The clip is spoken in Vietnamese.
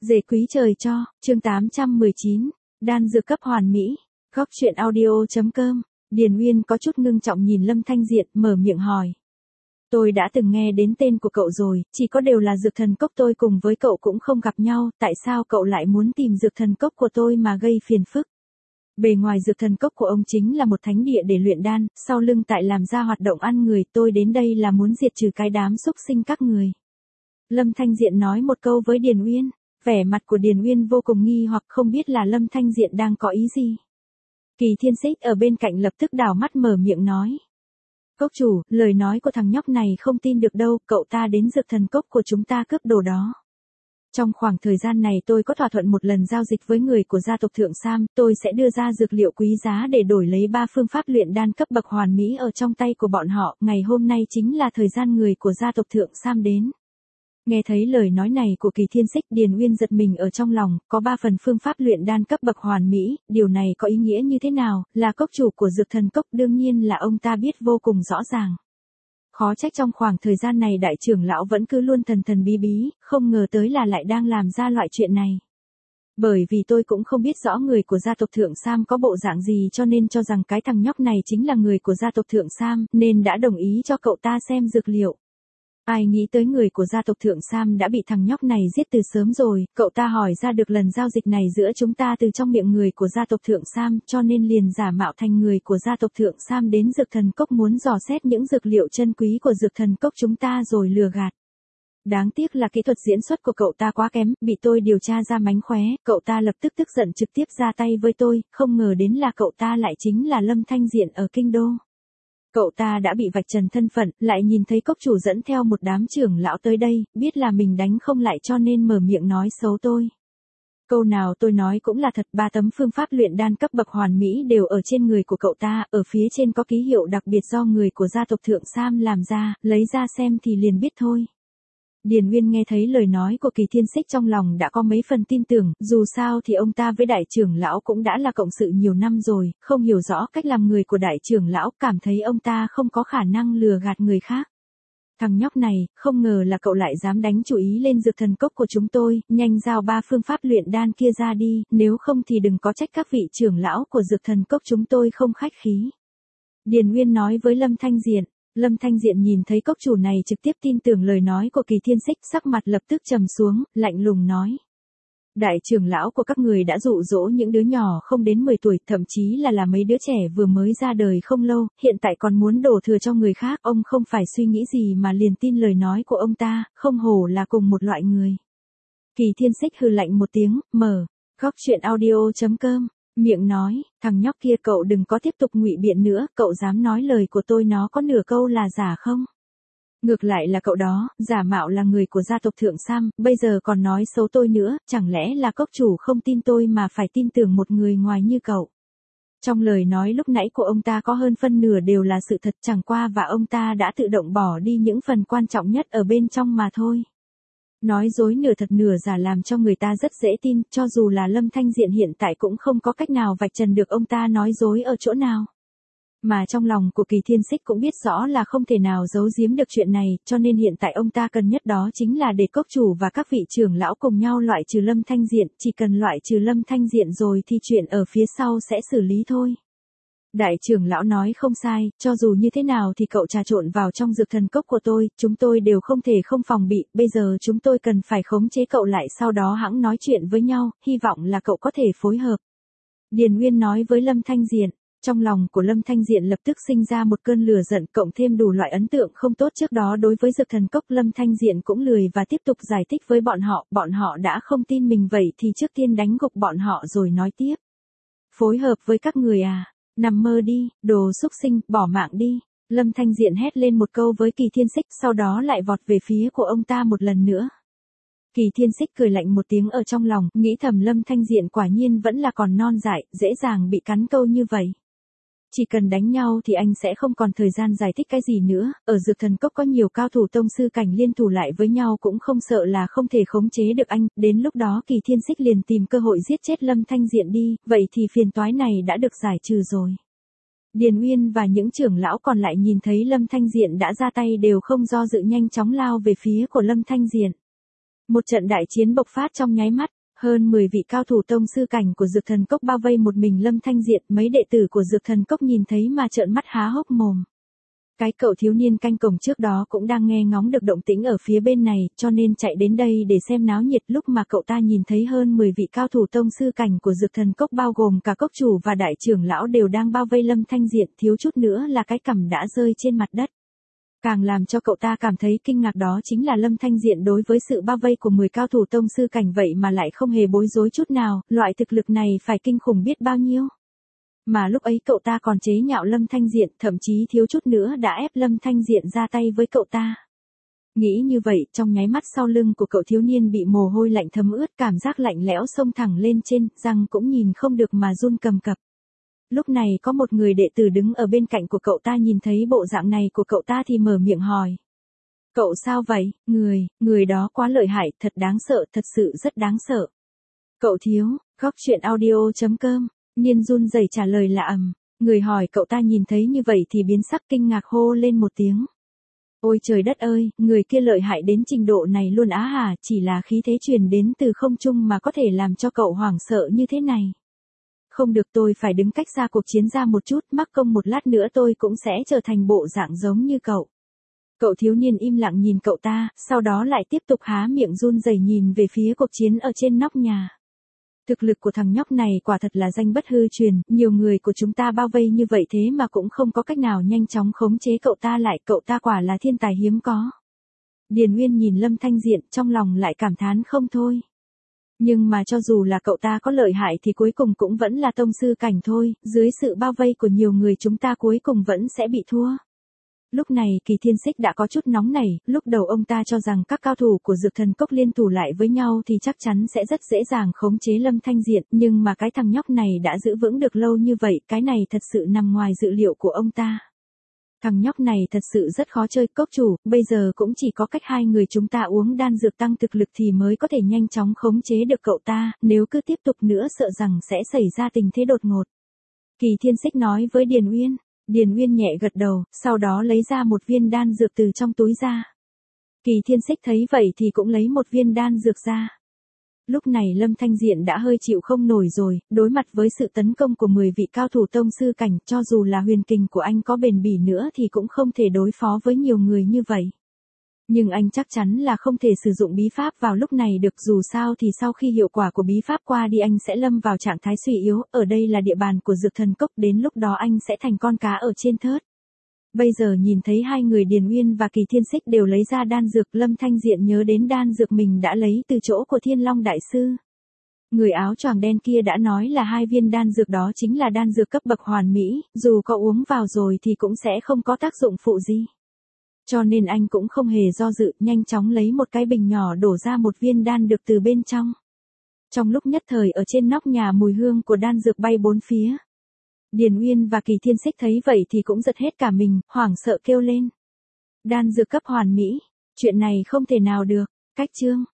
Dề quý trời cho, chương 819, đan dược cấp hoàn mỹ, góc truyện audio.com, Điền Uyên có chút ngưng trọng nhìn Lâm Thanh Diện mở miệng hỏi. Tôi đã từng nghe đến tên của cậu rồi, chỉ có điều là dược thần cốc tôi cùng với cậu cũng không gặp nhau, tại sao cậu lại muốn tìm dược thần cốc của tôi mà gây phiền phức? Bề ngoài dược thần cốc của ông chính là một thánh địa để luyện đan, sau lưng tại làm ra hoạt động ăn người, tôi đến đây là muốn diệt trừ cái đám xúc sinh các người. Lâm Thanh Diện nói một câu với Điền Uyên, vẻ mặt của Điền Uyên vô cùng nghi hoặc không biết là Lâm Thanh Diện đang có ý gì. Kỳ Thiên Xích ở bên cạnh lập tức đảo mắt mở miệng nói. Cốc chủ, lời nói của thằng nhóc này không tin được đâu, cậu ta đến dược thần cốc của chúng ta cướp đồ đó. Trong khoảng thời gian này tôi có thỏa thuận một lần giao dịch với người của gia tộc Thượng Sam, tôi sẽ đưa ra dược liệu quý giá để đổi lấy 3 phương pháp luyện đan cấp bậc hoàn mỹ ở trong tay của bọn họ, ngày hôm nay chính là thời gian người của gia tộc Thượng Sam đến. Nghe thấy lời nói này của Kỳ Thiên Xích, Điền Uyên giật mình ở trong lòng, có 3 phần phương pháp luyện đan cấp bậc hoàn mỹ, điều này có ý nghĩa như thế nào, là cốc chủ của dược thần cốc đương nhiên là ông ta biết vô cùng rõ ràng. Khó trách trong khoảng thời gian này đại trưởng lão vẫn cứ luôn thần thần bí bí, không ngờ tới là lại đang làm ra loại chuyện này. Bởi vì tôi cũng không biết rõ người của gia tộc Thượng Sam có bộ dạng gì cho nên cho rằng cái thằng nhóc này chính là người của gia tộc Thượng Sam, nên đã đồng ý cho cậu ta xem dược liệu. Ai nghĩ tới người của gia tộc Thượng Sam đã bị thằng nhóc này giết từ sớm rồi, cậu ta hỏi ra được lần giao dịch này giữa chúng ta từ trong miệng người của gia tộc Thượng Sam, cho nên liền giả mạo thành người của gia tộc Thượng Sam đến dược thần cốc muốn dò xét những dược liệu chân quý của dược thần cốc chúng ta rồi lừa gạt. Đáng tiếc là kỹ thuật diễn xuất của cậu ta quá kém, bị tôi điều tra ra mánh khóe, cậu ta lập tức tức giận trực tiếp ra tay với tôi, không ngờ đến là cậu ta lại chính là Lâm Thanh Diện ở Kinh Đô. Cậu ta đã bị vạch trần thân phận, lại nhìn thấy cốc chủ dẫn theo một đám trưởng lão tới đây, biết là mình đánh không lại cho nên mở miệng nói xấu tôi. Câu nào tôi nói cũng là thật, 3 tấm phương pháp luyện đan cấp bậc hoàn mỹ đều ở trên người của cậu ta, ở phía trên có ký hiệu đặc biệt do người của gia tộc Thượng Sam làm ra, lấy ra xem thì liền biết thôi. Điền Uyên nghe thấy lời nói của Kỳ Thiên Xích trong lòng đã có mấy phần tin tưởng, dù sao thì ông ta với đại trưởng lão cũng đã là cộng sự nhiều năm rồi, không hiểu rõ cách làm người của đại trưởng lão, cảm thấy ông ta không có khả năng lừa gạt người khác. Thằng nhóc này, không ngờ là cậu lại dám đánh chủ ý lên dược thần cốc của chúng tôi, nhanh giao 3 phương pháp luyện đan kia ra đi, nếu không thì đừng có trách các vị trưởng lão của dược thần cốc chúng tôi không khách khí. Điền Uyên nói với Lâm Thanh Diện. Lâm Thanh Diện nhìn thấy cốc chủ này trực tiếp tin tưởng lời nói của Kỳ Thiên Xích, sắc mặt lập tức trầm xuống, lạnh lùng nói. Đại trưởng lão của các người đã dụ dỗ những đứa nhỏ không đến 10 tuổi, thậm chí là mấy đứa trẻ vừa mới ra đời không lâu, hiện tại còn muốn đổ thừa cho người khác, ông không phải suy nghĩ gì mà liền tin lời nói của ông ta, không hổ là cùng một loại người. Kỳ Thiên Xích hừ lạnh một tiếng, mở, góc truyện audio.com. Miệng nói, thằng nhóc kia cậu đừng có tiếp tục ngụy biện nữa, cậu dám nói lời của tôi nó có nửa câu là giả không? Ngược lại là cậu đó, giả mạo là người của gia tộc Thượng Sam, bây giờ còn nói xấu tôi nữa, chẳng lẽ là cốc chủ không tin tôi mà phải tin tưởng một người ngoài như cậu? Trong lời nói lúc nãy của ông ta có hơn phân nửa đều là sự thật, chẳng qua và ông ta đã tự động bỏ đi những phần quan trọng nhất ở bên trong mà thôi. Nói dối nửa thật nửa giả làm cho người ta rất dễ tin, cho dù là Lâm Thanh Diện hiện tại cũng không có cách nào vạch trần được ông ta nói dối ở chỗ nào. Mà trong lòng của Kỳ Thiên Xích cũng biết rõ là không thể nào giấu giếm được chuyện này, cho nên hiện tại ông ta cần nhất đó chính là để cốc chủ và các vị trưởng lão cùng nhau loại trừ Lâm Thanh Diện, chỉ cần loại trừ Lâm Thanh Diện rồi thì chuyện ở phía sau sẽ xử lý thôi. Đại trưởng lão nói không sai, cho dù như thế nào thì cậu trà trộn vào trong dược thần cốc của tôi, chúng tôi đều không thể không phòng bị, bây giờ chúng tôi cần phải khống chế cậu lại sau đó hẵng nói chuyện với nhau, hy vọng là cậu có thể phối hợp. Điền Uyên nói với Lâm Thanh Diện, trong lòng của Lâm Thanh Diện lập tức sinh ra một cơn lửa giận cộng thêm đủ loại ấn tượng không tốt trước đó đối với dược thần cốc, Lâm Thanh Diện cũng lười và tiếp tục giải thích với bọn họ đã không tin mình vậy thì trước tiên đánh gục bọn họ rồi nói tiếp. Phối hợp với các người à? Nằm mơ đi, đồ xúc sinh, bỏ mạng đi. Lâm Thanh Diện hét lên một câu với Kỳ Thiên Xích, sau đó lại vọt về phía của ông ta một lần nữa. Kỳ Thiên Xích cười lạnh một tiếng ở trong lòng, nghĩ thầm Lâm Thanh Diện quả nhiên vẫn là còn non dại, dễ dàng bị cắn câu như vậy. Chỉ cần đánh nhau thì anh sẽ không còn thời gian giải thích cái gì nữa, ở dược thần cốc có nhiều cao thủ tông sư cảnh liên thủ lại với nhau cũng không sợ là không thể khống chế được anh, đến lúc đó Kỳ Thiên Xích liền tìm cơ hội giết chết Lâm Thanh Diện đi, vậy thì phiền toái này đã được giải trừ rồi. Điền Uyên và những trưởng lão còn lại nhìn thấy Lâm Thanh Diện đã ra tay đều không do dự nhanh chóng lao về phía của Lâm Thanh Diện. Một trận đại chiến bộc phát trong nháy mắt, hơn 10 vị cao thủ tông sư cảnh của Dược Thần Cốc bao vây một mình Lâm Thanh Diện, mấy đệ tử của Dược Thần Cốc nhìn thấy mà trợn mắt há hốc mồm. Cái cậu thiếu niên canh cổng trước đó cũng đang nghe ngóng được động tĩnh ở phía bên này, cho nên chạy đến đây để xem náo nhiệt. Lúc mà cậu ta nhìn thấy hơn 10 vị cao thủ tông sư cảnh của Dược Thần Cốc bao gồm cả cốc chủ và đại trưởng lão đều đang bao vây Lâm Thanh Diện, thiếu chút nữa là cái cằm đã rơi trên mặt đất. Càng làm cho cậu ta cảm thấy kinh ngạc đó chính là Lâm Thanh Diện đối với sự bao vây của 10 cao thủ tông sư cảnh vậy mà lại không hề bối rối chút nào, loại thực lực này phải kinh khủng biết bao nhiêu. Mà lúc ấy cậu ta còn chế nhạo Lâm Thanh Diện, thậm chí thiếu chút nữa đã ép Lâm Thanh Diện ra tay với cậu ta. Nghĩ như vậy, trong nháy mắt sau lưng của cậu thiếu niên bị mồ hôi lạnh thấm ướt, cảm giác lạnh lẽo xông thẳng lên trên, răng cũng nhìn không được mà run cầm cập. Lúc này có một người đệ tử đứng ở bên cạnh của cậu ta nhìn thấy bộ dạng này của cậu ta thì mở miệng hỏi. Cậu sao vậy, người đó quá lợi hại, thật đáng sợ, thật sự rất đáng sợ. Cậu thiếu, Góc Chuyện Audio.com, Nhiên run rẩy trả lời là ầm. Người hỏi cậu ta nhìn thấy như vậy thì biến sắc kinh ngạc hô lên một tiếng. Ôi trời đất ơi, người kia lợi hại đến trình độ này luôn á hả, chỉ là khí thế truyền đến từ không trung mà có thể làm cho cậu hoảng sợ như thế này. Không được, tôi phải đứng cách xa cuộc chiến ra một chút, mắc công một lát nữa tôi cũng sẽ trở thành bộ dạng giống như cậu. Cậu thiếu niên im lặng nhìn cậu ta, sau đó lại tiếp tục há miệng run rẩy nhìn về phía cuộc chiến ở trên nóc nhà. Thực lực của thằng nhóc này quả thật là danh bất hư truyền, nhiều người của chúng ta bao vây như vậy thế mà cũng không có cách nào nhanh chóng khống chế cậu ta lại, cậu ta quả là thiên tài hiếm có. Điền Uyên nhìn Lâm Thanh Diện trong lòng lại cảm thán không thôi. Nhưng mà cho dù là cậu ta có lợi hại thì cuối cùng cũng vẫn là tông sư cảnh thôi, dưới sự bao vây của nhiều người chúng ta cuối cùng vẫn sẽ bị thua. Lúc này Kỳ Thiên Xích đã có chút nóng nảy, lúc đầu ông ta cho rằng các cao thủ của Dược Thần Cốc liên thủ lại với nhau thì chắc chắn sẽ rất dễ dàng khống chế Lâm Thanh Diện, nhưng mà cái thằng nhóc này đã giữ vững được lâu như vậy, cái này thật sự nằm ngoài dự liệu của ông ta. Thằng nhóc này thật sự rất khó chơi, cốc chủ, bây giờ cũng chỉ có cách hai người chúng ta uống đan dược tăng thực lực thì mới có thể nhanh chóng khống chế được cậu ta, nếu cứ tiếp tục nữa sợ rằng sẽ xảy ra tình thế đột ngột. Kỳ Thiên Xích nói với Điền Uyên. Điền Uyên nhẹ gật đầu, sau đó lấy ra một viên đan dược từ trong túi ra. Kỳ Thiên Xích thấy vậy thì cũng lấy một viên đan dược ra. Lúc này Lâm Thanh Diện đã hơi chịu không nổi rồi, đối mặt với sự tấn công của 10 vị cao thủ tông sư cảnh, cho dù là huyền kình của anh có bền bỉ nữa thì cũng không thể đối phó với nhiều người như vậy. Nhưng anh chắc chắn là không thể sử dụng bí pháp vào lúc này được, dù sao thì sau khi hiệu quả của bí pháp qua đi anh sẽ lâm vào trạng thái suy yếu, ở đây là địa bàn của Dược Thần Cốc, đến lúc đó anh sẽ thành con cá ở trên thớt. Bây giờ nhìn thấy hai người Điền Uyên và Kỳ Thiên Xích đều lấy ra đan dược, Lâm Thanh Diện nhớ đến đan dược mình đã lấy từ chỗ của Thiên Long Đại Sư. Người áo choàng đen kia đã nói là hai viên đan dược đó chính là đan dược cấp bậc hoàn mỹ, dù có uống vào rồi thì cũng sẽ không có tác dụng phụ gì. Cho nên anh cũng không hề do dự, nhanh chóng lấy một cái bình nhỏ đổ ra một viên đan dược từ bên trong. Trong lúc nhất thời ở trên nóc nhà mùi hương của đan dược bay bốn phía. Điền Uyên và Kỳ Thiên Xích thấy vậy thì cũng giật hết cả mình, hoảng sợ kêu lên. Đan dược cấp hoàn mỹ, chuyện này không thể nào được, cách chương.